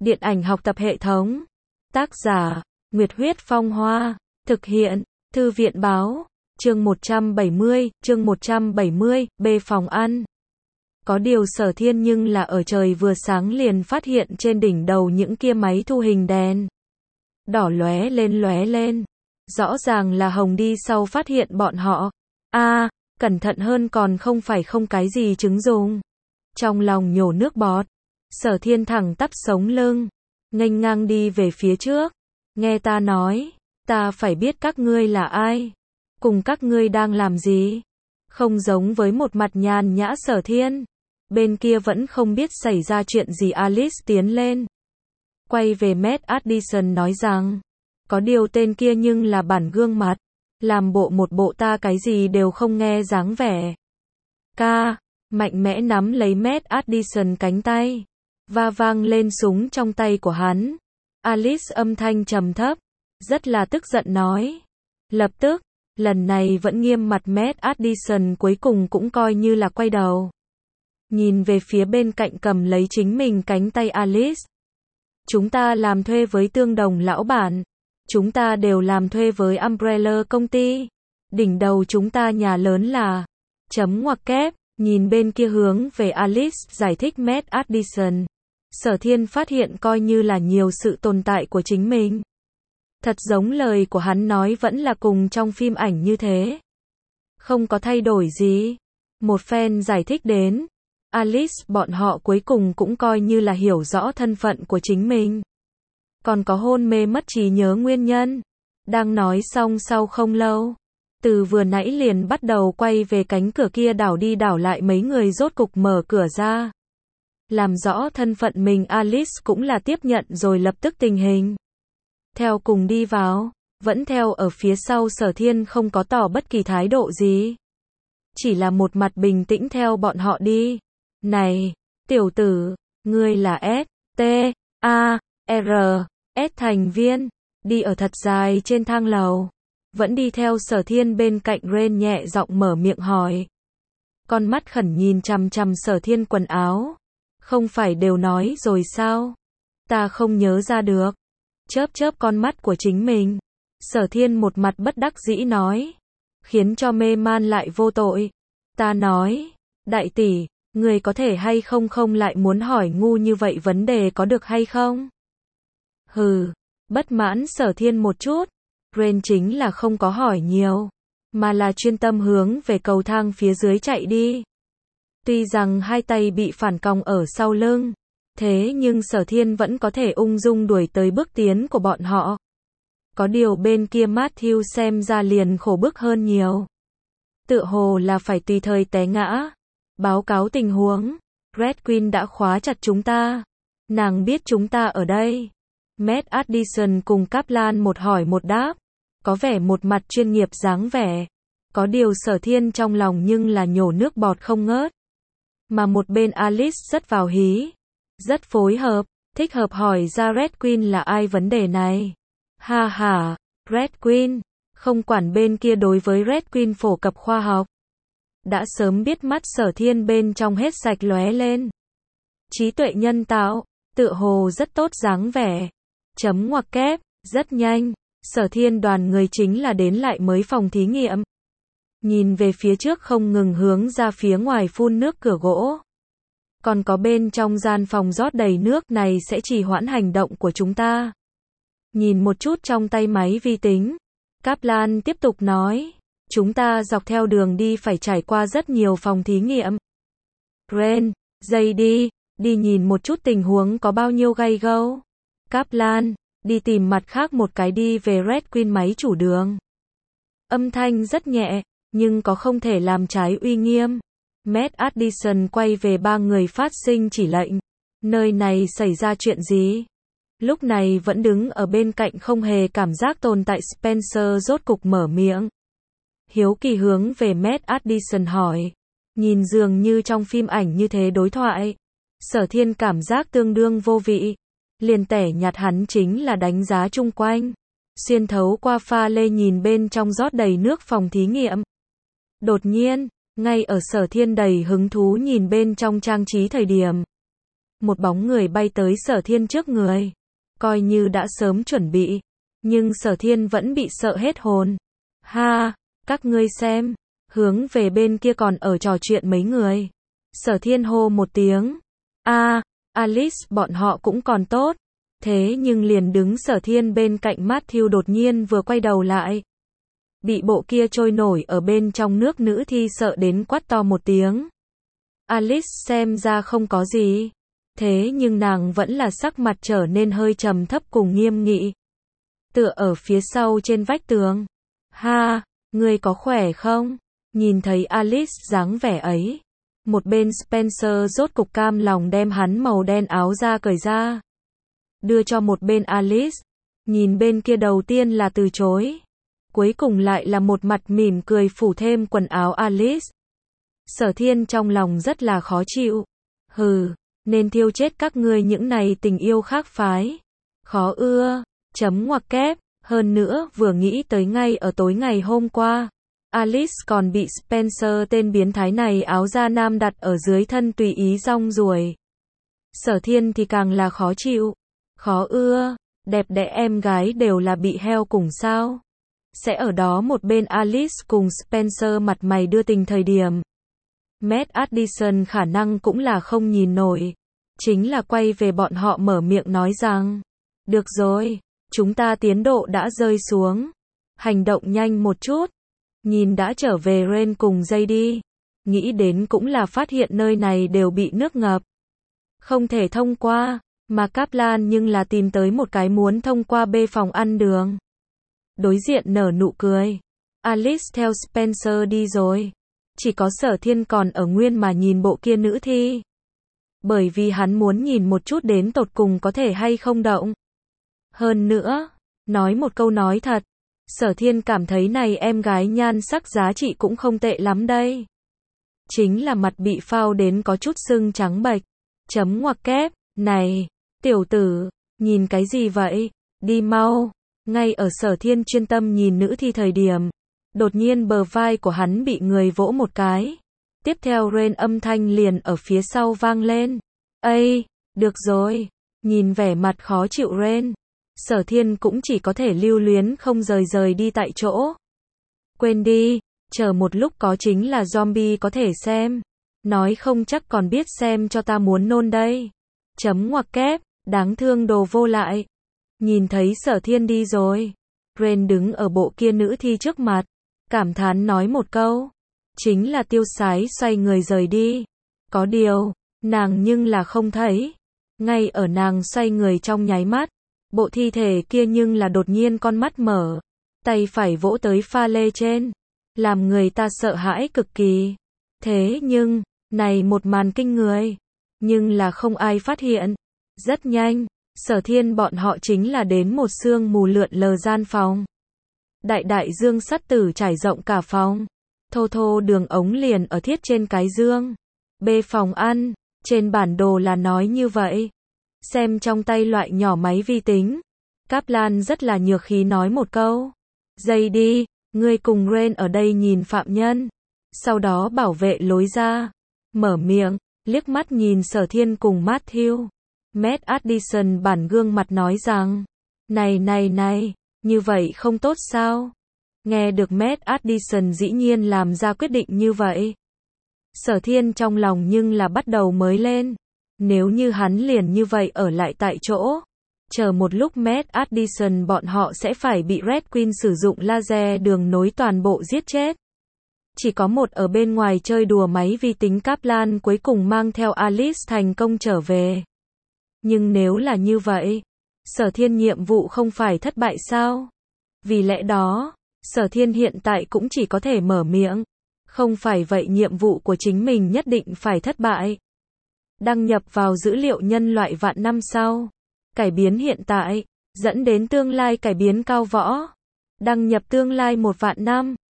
Điện ảnh học tập hệ thống. Tác giả, Nguyệt Huyết Phong Hoa. Thực hiện, Thư viện Báo. Chương 170, B phòng ăn. Có điều Sở Thiên nhưng là ở trời vừa sáng liền phát hiện trên đỉnh đầu những kia máy thu hình đèn đỏ lóe lên. Rõ ràng là Hồng đi sau phát hiện bọn họ. Cẩn thận hơn còn không phải không cái gì chứng dùng. Trong lòng nhổ nước bọt, Sở Thiên thẳng tắp sống lưng, nghênh ngang đi về phía trước. Nghe ta nói, ta phải biết các ngươi là ai, cùng các ngươi đang làm gì. Không giống với một mặt nhàn nhã Sở Thiên. Bên kia vẫn không biết xảy ra chuyện gì. Alice tiến lên, quay về Matt Addison nói rằng, có điều tên kia nhưng là bản gương mặt, làm một bộ ta cái gì đều không nghe dáng vẻ. Mạnh mẽ nắm lấy Matt Addison cánh tay, và vang lên súng trong tay của hắn. Alice âm thanh trầm thấp, rất là tức giận nói. Lập tức, lần này vẫn nghiêm mặt Matt Addison cuối cùng cũng coi như là quay đầu, nhìn về phía bên cạnh cầm lấy chính mình cánh tay Alice. Chúng ta làm thuê với tương đồng lão bản. Chúng ta đều làm thuê với Umbrella công ty. Đỉnh đầu chúng ta nhà lớn là... ngoặc kép, nhìn bên kia hướng về Alice giải thích Matt Addison. Sở Thiên phát hiện coi như là nhiều sự tồn tại của chính mình. Thật giống lời của hắn nói vẫn là cùng trong phim ảnh như thế. Không có thay đổi gì. Một phen giải thích đến, Alice bọn họ cuối cùng cũng coi như là hiểu rõ thân phận của chính mình. Còn có hôn mê mất trí nhớ nguyên nhân. Đang nói xong sau không lâu, từ vừa nãy liền bắt đầu quay về cánh cửa kia đảo đi đảo lại mấy người rốt cục mở cửa ra. Làm rõ thân phận mình Alice cũng là tiếp nhận rồi lập tức tình hình. Theo cùng đi vào, vẫn theo ở phía sau Sở Thiên không có tỏ bất kỳ thái độ gì. Chỉ là một mặt bình tĩnh theo bọn họ đi. Này, tiểu tử, ngươi là S thành viên, đi ở thật dài trên thang lầu. Vẫn đi theo Sở Thiên bên cạnh Ren nhẹ giọng mở miệng hỏi. Con mắt khẩn nhìn chằm chằm Sở Thiên quần áo. Không phải đều nói rồi sao? Ta không nhớ ra được. Chớp con mắt của chính mình. Sở Thiên một mặt bất đắc dĩ nói. Khiến cho mê man lại vô tội. Ta nói, đại tỷ, người có thể hay không lại muốn hỏi ngu như vậy vấn đề có được hay không? Bất mãn Sở Thiên một chút. Ren chính là không có hỏi nhiều, mà là chuyên tâm hướng về cầu thang phía dưới chạy đi. Tuy rằng hai tay bị phản còng ở sau lưng, thế nhưng Sở Thiên vẫn có thể ung dung đuổi tới bước tiến của bọn họ. Có điều bên kia Matthew xem ra liền khổ bức hơn nhiều. Tựa hồ là phải tùy thời té ngã. Báo cáo tình huống, Red Queen đã khóa chặt chúng ta. Nàng biết chúng ta ở đây. Matt Addison cùng Kaplan một hỏi một đáp, có vẻ một mặt chuyên nghiệp dáng vẻ. Có điều Sở Thiên trong lòng nhưng là nhổ nước bọt không ngớt. Mà một bên Alice rất vào hí, rất phối hợp, thích hợp hỏi ra Red Queen là ai vấn đề này. Red Queen, không quản bên kia đối với Red Queen phổ cập khoa học. Đã sớm biết mắt Sở Thiên bên trong hết sạch lóe lên. Trí tuệ nhân tạo, tựa hồ rất tốt dáng vẻ. Ngoặc kép, rất nhanh, Sở Thiên đoàn người chính là đến lại mới phòng thí nghiệm. Nhìn về phía trước không ngừng hướng ra phía ngoài phun nước cửa gỗ. Còn có bên trong gian phòng rót đầy nước này sẽ trì hoãn hành động của chúng ta. Nhìn một chút trong tay máy vi tính, Kaplan tiếp tục nói, chúng ta dọc theo đường đi phải trải qua rất nhiều phòng thí nghiệm. Ren, dậy đi nhìn một chút tình huống có bao nhiêu gay go. Kaplan, đi tìm mặt khác một cái đi về Red Queen máy chủ đường. Âm thanh rất nhẹ, nhưng có không thể làm trái uy nghiêm. Matt Addison quay về ba người phát sinh chỉ lệnh. Nơi này xảy ra chuyện gì? Lúc này vẫn đứng ở bên cạnh không hề cảm giác tồn tại Spencer rốt cục mở miệng. Hiếu kỳ hướng về Matt Addison hỏi. Nhìn dường như trong phim ảnh như thế đối thoại. Sở Thiên cảm giác tương đương vô vị. Liền tẻ nhạt hắn chính là đánh giá chung quanh. Xuyên thấu qua pha lê nhìn bên trong rót đầy nước phòng thí nghiệm. Đột nhiên, ngay ở Sở Thiên đầy hứng thú nhìn bên trong trang trí thời điểm. một bóng người bay tới Sở Thiên trước người. Coi như đã sớm chuẩn bị, nhưng Sở Thiên vẫn bị sợ hết hồn. Ha, các ngươi xem, hướng về bên kia còn ở trò chuyện mấy người. Sở Thiên hô một tiếng. Alice bọn họ cũng còn tốt. Thế nhưng liền đứng Sở Thiên bên cạnh Matthew đột nhiên vừa quay đầu lại. Bị bộ kia trôi nổi ở bên trong nước nữ thi sợ đến quát to một tiếng. Alice xem ra không có gì. Thế nhưng nàng vẫn là sắc mặt trở nên hơi trầm thấp cùng nghiêm nghị. Tựa ở phía sau trên vách tường. Ha, ngươi có khỏe không? Nhìn thấy Alice dáng vẻ ấy. Một bên Spencer rốt cục cam lòng đem hắn màu đen áo da cởi ra. Đưa cho một bên Alice. Nhìn bên kia đầu tiên là từ chối. Cuối cùng lại là một mặt mỉm cười phủ thêm quần áo Alice. Sở Thiên trong lòng rất là khó chịu. Hừ, nên thiêu chết các ngươi những này tình yêu khác phái. Khó ưa, chấm ngoặc kép, hơn nữa vừa nghĩ tới ngay ở tối ngày hôm qua. Alice còn bị Spencer tên biến thái này áo da nam đặt ở dưới thân tùy ý rong ruổi. Sở Thiên thì càng là khó chịu. Khó ưa, đẹp đẽ em gái đều là bị heo cùng sao. Sẽ ở đó một bên Alice cùng Spencer mặt mày đưa tình thời điểm. Matt Addison khả năng cũng là không nhìn nổi. Chính là quay về bọn họ mở miệng nói rằng. Được rồi, chúng ta tiến độ đã rơi xuống. Hành động nhanh một chút. Nhìn đã trở về Ren cùng JD. Nghĩ đến cũng là phát hiện nơi này đều bị nước ngập. Không thể thông qua. Mà Kaplan nhưng là tìm tới một cái muốn thông qua bê phòng ăn đường. Đối diện nở nụ cười. Alice theo Spencer đi rồi. Chỉ có Sở Thiên còn ở nguyên mà nhìn bộ kia nữ thi. Bởi vì hắn muốn nhìn một chút đến tột cùng có thể hay không động. Hơn nữa, nói một câu nói thật. Sở Thiên cảm thấy này em gái nhan sắc giá trị cũng không tệ lắm đây. Chính là mặt bị phao đến có chút sưng trắng bệch. Chấm ngoặc kép, này, tiểu tử, nhìn cái gì vậy? Đi mau. Ngay ở Sở Thiên chuyên tâm nhìn nữ thi thời điểm. Đột nhiên bờ vai của hắn bị người vỗ một cái. Tiếp theo Ren âm thanh liền ở phía sau vang lên. Ây, được rồi. Nhìn vẻ mặt khó chịu Ren. Sở Thiên cũng chỉ có thể lưu luyến không rời đi tại chỗ. Quên đi, chờ một lúc có chính là zombie có thể xem. Nói không chắc còn biết xem cho ta muốn nôn đây. Chấm ngoặc kép, đáng thương đồ vô lại. Nhìn thấy Sở Thiên đi rồi. Ren đứng ở bộ kia nữ thi trước mặt. Cảm thán nói một câu. Chính là tiêu sái xoay người rời đi. Có điều, nàng nhưng là không thấy. Ngay ở nàng xoay người trong nháy mắt. Bộ thi thể kia nhưng là đột nhiên con mắt mở. Tay phải vỗ tới pha lê trên. Làm người ta sợ hãi cực kỳ. Thế nhưng, này một màn kinh người. Nhưng là không ai phát hiện. Rất nhanh, Sở Thiên bọn họ chính là đến một sương mù lượn lờ gian phòng. Đại dương sắt tử trải rộng cả phòng. Thô đường ống liền ở thiết trên cái dương. Bê phòng ăn, trên bản đồ là nói như vậy. Xem trong tay loại nhỏ máy vi tính. Kaplan rất là nhược khí nói một câu. Dây đi, ngươi cùng Ren ở đây nhìn phạm nhân. Sau đó bảo vệ lối ra. Mở miệng, liếc mắt nhìn Sở Thiên cùng Matthew. Matt Addison bản gương mặt nói rằng. Này, như vậy không tốt sao? Nghe được Matt Addison dĩ nhiên làm ra quyết định như vậy. Sở Thiên trong lòng nhưng là bắt đầu mới lên. Nếu như hắn liền như vậy ở lại tại chỗ. Chờ một lúc Matt Addison bọn họ sẽ phải bị Red Queen sử dụng laser đường nối toàn bộ giết chết. Chỉ có một ở bên ngoài chơi đùa máy vi tính Kaplan cuối cùng mang theo Alice thành công trở về. Nhưng nếu là như vậy, Sở Thiên nhiệm vụ không phải thất bại sao? Vì lẽ đó, Sở Thiên hiện tại cũng chỉ có thể mở miệng. Không phải vậy nhiệm vụ của chính mình nhất định phải thất bại. Đăng nhập vào dữ liệu nhân loại vạn năm sau. Cải biến hiện tại, dẫn đến tương lai cải biến cao võ. Đăng nhập tương lai 1 vạn năm.